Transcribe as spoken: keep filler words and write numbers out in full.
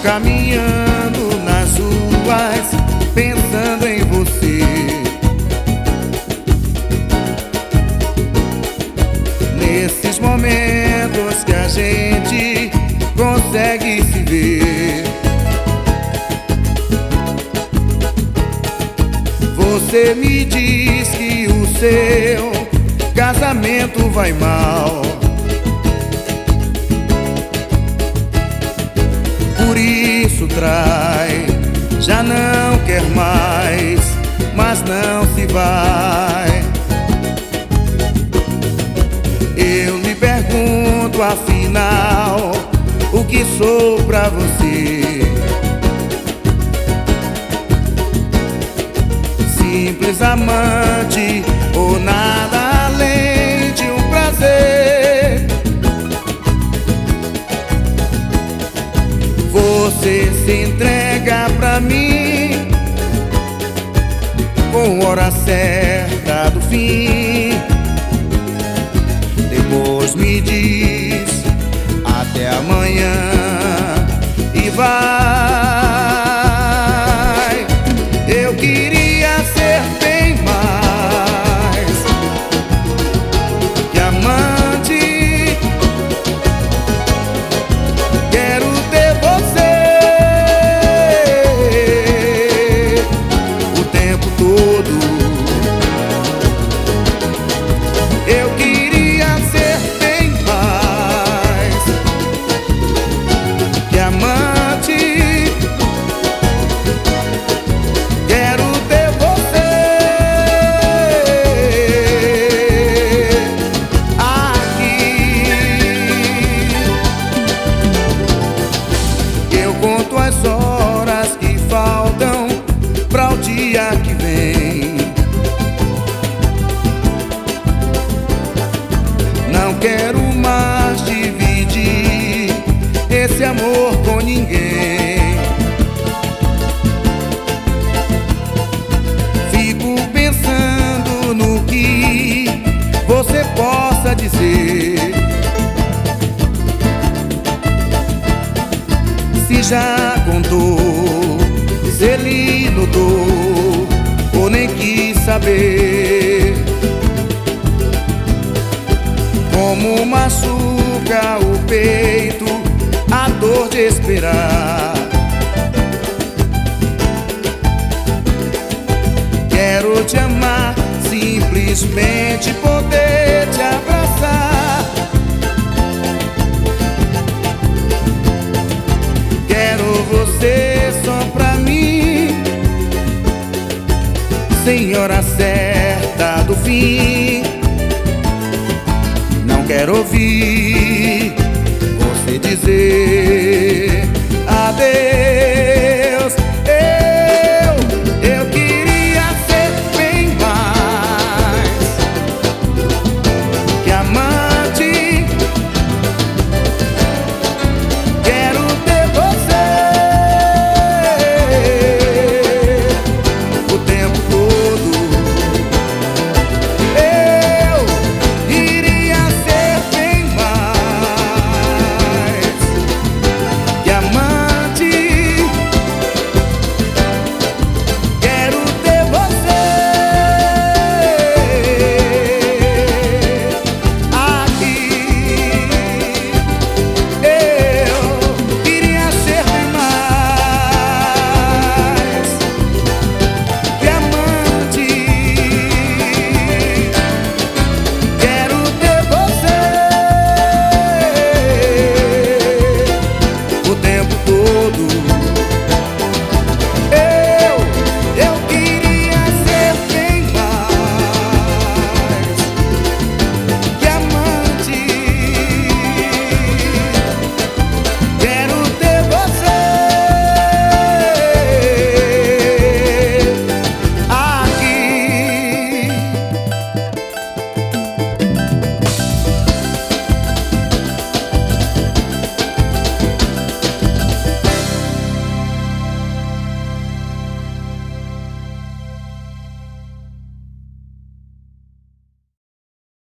caminhando nas ruas, pensando em você. Nesses momentos que a gente consegue se ver, você me diz que o seu casamento vai mal. Por isso trai, já não quer mais, mas não se vai. Eu me pergunto afinal, o que sou pra você? Simples amante ou nada além de um prazer? Você se entrega pra mim com hora certa do fim. Depois me diz até amanhã e vai. Eu queria ser bem mais que amante. Quero ter você o tempo todo. Eu queria ser bem mais que amante. Quero ter você aqui. Eu conto as horas que faltam pra o dia que vem. Não quero mais dividir esse amor com ninguém. Fico pensando no que você possa dizer. Se já contou, se ele notou ou nem quis saber como machuca o peito a dor de esperar. Quero te amar, simplesmente poder te abraçar. Quero você só pra mim, sem hora certa do fim. Não quero ouvir você dizer adeus.